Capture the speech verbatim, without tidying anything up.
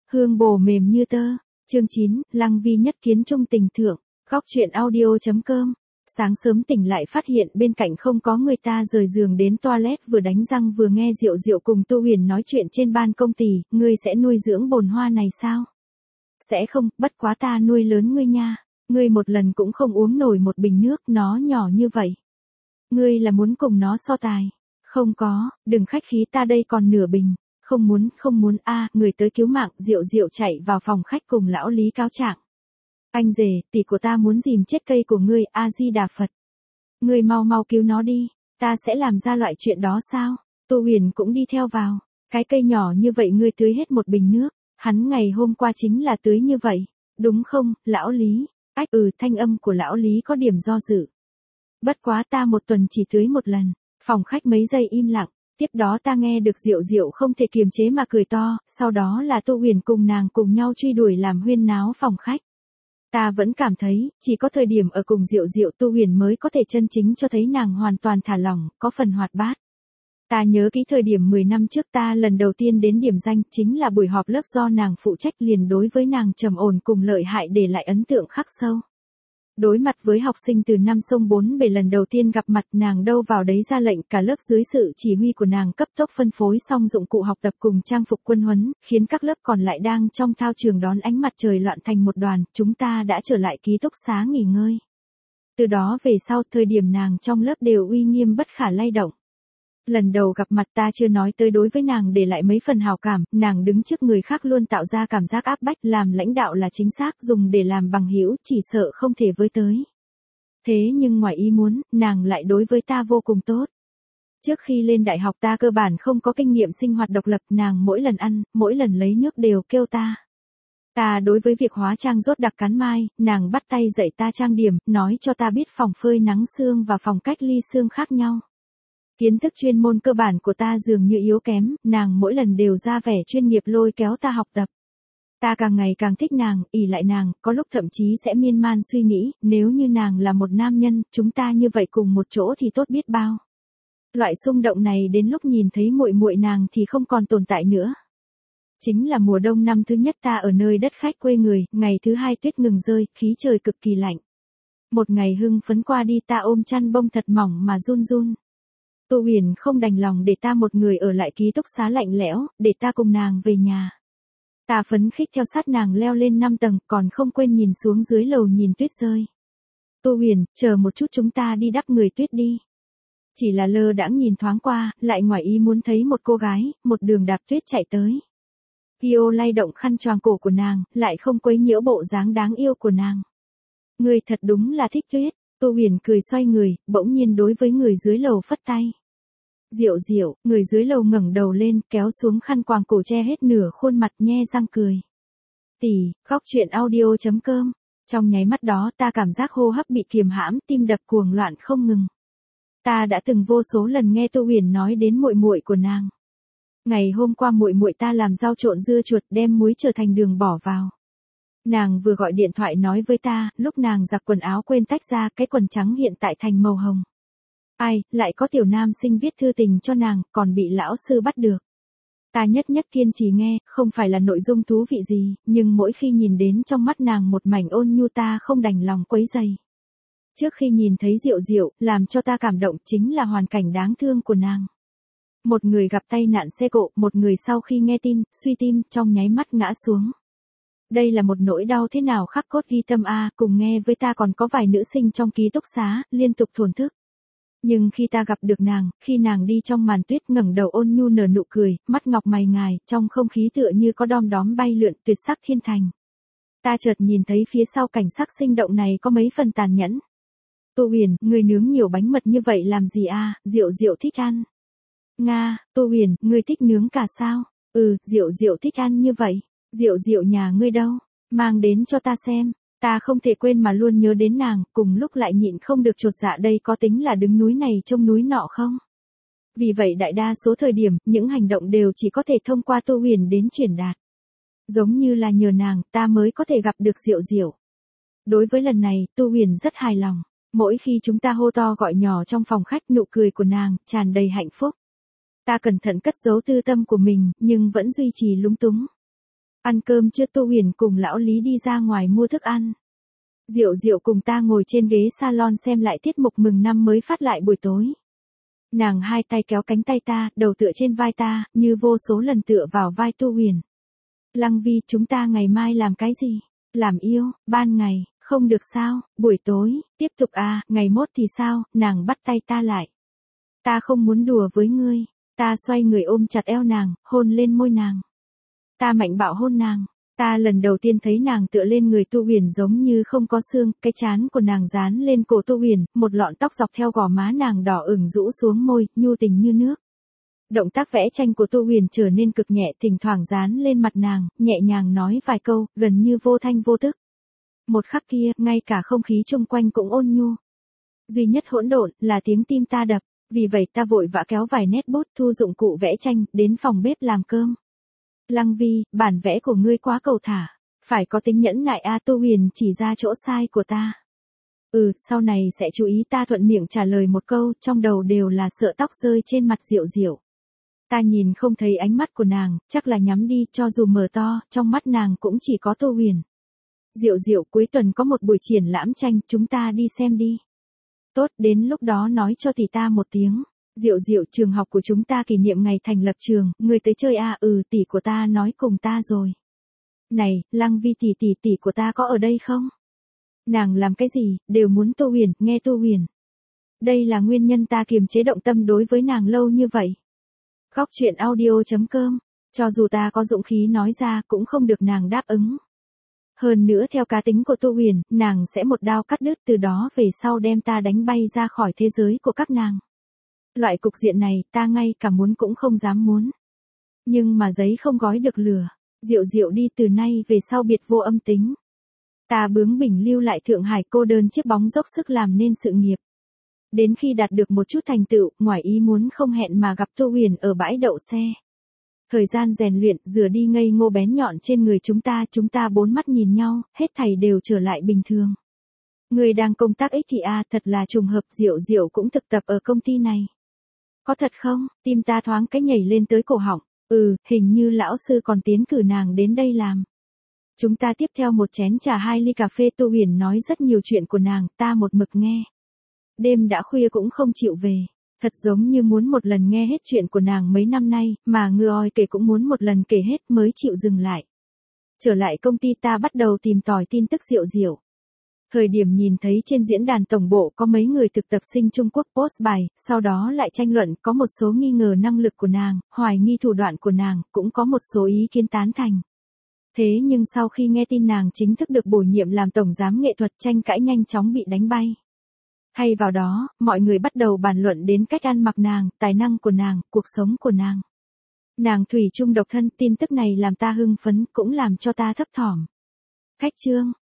Hương bổ mềm như tơ. Chương chín, Lăng Vi nhất kiến trung tình thượng. Góc truyện audio.com. Sáng sớm tỉnh lại phát hiện bên cạnh không có người, ta rời giường đến toilet vừa đánh răng vừa nghe Diệu Diệu cùng Tô Huyền nói chuyện trên ban công. Tỷ, ngươi sẽ nuôi dưỡng bồn hoa này sao? Sẽ không, bất quá ta nuôi lớn ngươi nha. Ngươi một lần cũng không uống nổi một bình nước, nó nhỏ như vậy. Ngươi là muốn cùng nó so tài? Không có, đừng khách khí, ta đây còn nửa bình. Không muốn, không muốn a, người tới cứu mạng. Diệu Diệu chạy vào phòng khách cùng lão Lý cáo trạng. Anh rể, tỷ của ta muốn dìm chết cây của ngươi, A Di Đà Phật. Ngươi mau mau cứu nó đi, ta sẽ làm ra loại chuyện đó sao? Tô Huyền cũng đi theo vào. Cái cây nhỏ như vậy ngươi tưới hết một bình nước, hắn ngày hôm qua chính là tưới như vậy, đúng không, lão Lý? Ách, ừ, thanh âm của lão Lý có điểm do dự. Bất quá ta một tuần chỉ tưới một lần. Phòng khách mấy giây im lặng. Tiếp đó ta nghe được Diệu Diệu không thể kiềm chế mà cười to, sau đó là Tô Huyền cùng nàng cùng nhau truy đuổi làm huyên náo phòng khách. Ta vẫn cảm thấy, chỉ có thời điểm ở cùng Diệu Diệu Tô Huyền mới có thể chân chính cho thấy nàng hoàn toàn thả lỏng, có phần hoạt bát. Ta nhớ kỹ thời điểm mười năm trước ta lần đầu tiên đến điểm danh, chính là buổi họp lớp do nàng phụ trách, liền đối với nàng trầm ổn cùng lợi hại để lại ấn tượng khắc sâu. Đối mặt với học sinh từ năm sông bốn bể lần đầu tiên gặp mặt, nàng đâu vào đấy ra lệnh, cả lớp dưới sự chỉ huy của nàng cấp tốc phân phối xong dụng cụ học tập cùng trang phục quân huấn, khiến các lớp còn lại đang trong thao trường đón ánh mặt trời loạn thành một đoàn. Chúng ta đã trở lại ký túc xá nghỉ ngơi. Từ đó về sau, thời điểm nàng trong lớp đều uy nghiêm bất khả lay động. Lần đầu gặp mặt ta chưa nói tới đối với nàng để lại mấy phần hào cảm, nàng đứng trước người khác luôn tạo ra cảm giác áp bách, làm lãnh đạo là chính xác, dùng để làm bằng hữu chỉ sợ không thể với tới. Thế nhưng ngoài ý muốn, nàng lại đối với ta vô cùng tốt. Trước khi lên đại học ta cơ bản không có kinh nghiệm sinh hoạt độc lập, nàng mỗi lần ăn, mỗi lần lấy nước đều kêu ta. Ta đối với việc hóa trang rốt đặc cắn mai, nàng bắt tay dạy ta trang điểm, nói cho ta biết phòng phơi nắng sương và phòng cách ly sương khác nhau. Kiến thức chuyên môn cơ bản của ta dường như yếu kém, nàng mỗi lần đều ra vẻ chuyên nghiệp lôi kéo ta học tập. Ta càng ngày càng thích nàng, ỷ lại nàng, có lúc thậm chí sẽ miên man suy nghĩ, nếu như nàng là một nam nhân, chúng ta như vậy cùng một chỗ thì tốt biết bao. Loại xung động này đến lúc nhìn thấy muội muội nàng thì không còn tồn tại nữa. Chính là mùa đông năm thứ nhất ta ở nơi đất khách quê người, ngày thứ hai tuyết ngừng rơi, khí trời cực kỳ lạnh. Một ngày hưng phấn qua đi, ta ôm chăn bông thật mỏng mà run run. Tô Huyền không đành lòng để ta một người ở lại ký túc xá lạnh lẽo, để ta cùng nàng về nhà. Ta phấn khích theo sát nàng leo lên năm tầng, còn không quên nhìn xuống dưới lầu nhìn tuyết rơi. Tô Huyền, chờ một chút, chúng ta đi đắp người tuyết đi. Chỉ là lơ đãng nhìn thoáng qua, lại ngoài ý muốn thấy một cô gái, một đường đạp tuyết chạy tới. Kyo lay động khăn choàng cổ của nàng, lại không quấy nhiễu bộ dáng đáng yêu của nàng. Người thật đúng là thích tuyết. Tô Huyền cười xoay người, bỗng nhiên đối với người dưới lầu phất tay. Diệu Diệu, người dưới lầu ngẩng đầu lên, kéo xuống khăn quàng cổ che hết nửa khuôn mặt, nhe răng cười. Tỷ, góc truyện audio.com. Trong nháy mắt đó ta cảm giác hô hấp bị kiềm hãm, tim đập cuồng loạn không ngừng. Ta đã từng vô số lần nghe Tô Huyền nói đến muội muội của nàng. Ngày hôm qua muội muội ta làm rau trộn dưa chuột, đem muối trở thành đường bỏ vào. Nàng vừa gọi điện thoại nói với ta, lúc nàng giặt quần áo quên tách ra, cái quần trắng hiện tại thành màu hồng. Ai, lại có tiểu nam sinh viết thư tình cho nàng, còn bị lão sư bắt được. Ta nhất nhất kiên trì nghe, không phải là nội dung thú vị gì, nhưng mỗi khi nhìn đến trong mắt nàng một mảnh ôn nhu ta không đành lòng quấy dày. Trước khi nhìn thấy Diệu Diệu, làm cho ta cảm động chính là hoàn cảnh đáng thương của nàng. Một người gặp tai nạn xe cộ, một người sau khi nghe tin, suy tim, trong nháy mắt ngã xuống. Đây là một nỗi đau thế nào khắc cốt ghi tâm a, cùng nghe với ta còn có vài nữ sinh trong ký túc xá, liên tục thổn thức. Nhưng khi ta gặp được nàng, khi nàng đi trong màn tuyết ngẩng đầu ôn nhu nở nụ cười, mắt ngọc mày ngài, trong không khí tựa như có đom đóm bay lượn tuyệt sắc thiên thành. Ta chợt nhìn thấy phía sau cảnh sắc sinh động này có mấy phần tàn nhẫn. Tô Huyền, người nướng nhiều bánh mật như vậy làm gì a? Diệu Diệu thích ăn. Nga, Tô Huyền, người thích nướng cả sao? Ừ, Diệu Diệu thích ăn như vậy. Diệu Diệu nhà ngươi đâu? Mang đến cho ta xem. Ta không thể quên mà luôn nhớ đến nàng, cùng lúc lại nhịn không được chột dạ, đây có tính là đứng núi này trông núi nọ không? Vì vậy đại đa số thời điểm, những hành động đều chỉ có thể thông qua Tô Huyền đến truyền đạt. Giống như là nhờ nàng, ta mới có thể gặp được Diệu Diệu. Đối với lần này, Tô Huyền rất hài lòng. Mỗi khi chúng ta hô to gọi nhỏ trong phòng khách, nụ cười của nàng tràn đầy hạnh phúc. Ta cẩn thận cất giấu tư tâm của mình, nhưng vẫn duy trì lúng túng. Ăn cơm chưa? Tô Huyền cùng lão Lý đi ra ngoài mua thức ăn. Diệu Diệu cùng ta ngồi trên ghế salon xem lại tiết mục mừng năm mới phát lại buổi tối. Nàng hai tay kéo cánh tay ta, đầu tựa trên vai ta, như vô số lần tựa vào vai Tô Huyền. Lăng Vi, chúng ta ngày mai làm cái gì? Làm yêu, ban ngày, không được sao, buổi tối, tiếp tục à, ngày mốt thì sao? Nàng bắt tay ta lại. Ta không muốn đùa với ngươi. Ta xoay người ôm chặt eo nàng, hôn lên môi nàng. Ta mạnh bạo hôn nàng. Ta lần đầu tiên thấy nàng tựa lên người Tô Huyền giống như không có xương, cái trán của nàng dán lên cổ Tô Huyền, một lọn tóc dọc theo gò má nàng đỏ ửng rũ xuống môi, nhu tình như nước. Động tác vẽ tranh của Tô Huyền trở nên cực nhẹ, thỉnh thoảng dán lên mặt nàng, nhẹ nhàng nói vài câu, gần như vô thanh vô tức. Một khắc kia, ngay cả không khí xung quanh cũng ôn nhu. Duy nhất hỗn độn là tiếng tim ta đập, vì vậy ta vội vã kéo vài nét bút thu dụng cụ vẽ tranh, đến phòng bếp làm cơm. Lăng Vi, bản vẽ của ngươi quá cầu thả, phải có tính nhẫn nại a. Tô Huyền chỉ ra chỗ sai của ta. Ừ, sau này sẽ chú ý. Ta thuận miệng trả lời một câu, trong đầu đều là sợ tóc rơi trên mặt Diệu Diệu. Ta nhìn không thấy ánh mắt của nàng, chắc là nhắm đi, cho dù mở to, trong mắt nàng cũng chỉ có Tô Huyền. Diệu Diệu, cuối tuần có một buổi triển lãm tranh, chúng ta đi xem đi. Tốt, đến lúc đó nói cho tỷ ta một tiếng. Diệu Diệu, trường học của chúng ta kỷ niệm ngày thành lập trường, người tới chơi à? Ừ, tỷ của ta nói cùng ta rồi. Này, Lăng Vi tỷ tỷ tỷ của ta có ở đây không? Nàng làm cái gì, đều muốn Tô Huyền, nghe Tô Huyền. Đây là nguyên nhân ta kiềm chế động tâm đối với nàng lâu như vậy. Góc truyện audio chấm com, cho dù ta có dũng khí nói ra cũng không được nàng đáp ứng. Hơn nữa theo cá tính của Tô Huyền, nàng sẽ một đao cắt đứt, từ đó về sau đem ta đánh bay ra khỏi thế giới của các nàng. Loại cục diện này, ta ngay cả muốn cũng không dám muốn. Nhưng mà giấy không gói được lửa. Diệu Diệu đi, từ nay về sau biệt vô âm tính. Ta bướng bỉnh lưu lại Thượng Hải cô đơn chiếc bóng, dốc sức làm nên sự nghiệp. Đến khi đạt được một chút thành tựu, ngoài ý muốn không hẹn mà gặp Tô Huyền ở bãi đậu xe. Thời gian rèn luyện, rửa đi ngây ngô bén nhọn trên người chúng ta, chúng ta bốn mắt nhìn nhau, hết thảy đều trở lại bình thường. Người đang công tác ích thì a, thật là trùng hợp, Diệu Diệu cũng thực tập ở công ty này. Có thật không? Tim ta thoáng cái nhảy lên tới cổ họng. Ừ, hình như lão sư còn tiến cử nàng đến đây làm. Chúng ta tiếp theo một chén trà hai ly cà phê. Tô Huyền nói rất nhiều chuyện của nàng, ta một mực nghe. Đêm đã khuya cũng không chịu về. Thật giống như muốn một lần nghe hết chuyện của nàng mấy năm nay, mà ngư oi kể cũng muốn một lần kể hết mới chịu dừng lại. Trở lại công ty, ta bắt đầu tìm tòi tin tức Diệu Diệu. Thời điểm nhìn thấy trên diễn đàn tổng bộ có mấy người thực tập sinh Trung Quốc post bài, sau đó lại tranh luận, có một số nghi ngờ năng lực của nàng, hoài nghi thủ đoạn của nàng, cũng có một số ý kiến tán thành. Thế nhưng sau khi nghe tin nàng chính thức được bổ nhiệm làm tổng giám nghệ thuật, tranh cãi nhanh chóng bị đánh bay. Thay vào đó, mọi người bắt đầu bàn luận đến cách ăn mặc nàng, tài năng của nàng, cuộc sống của nàng. Nàng thủy chung độc thân, tin tức này làm ta hưng phấn, cũng làm cho ta thấp thỏm. Khách trương,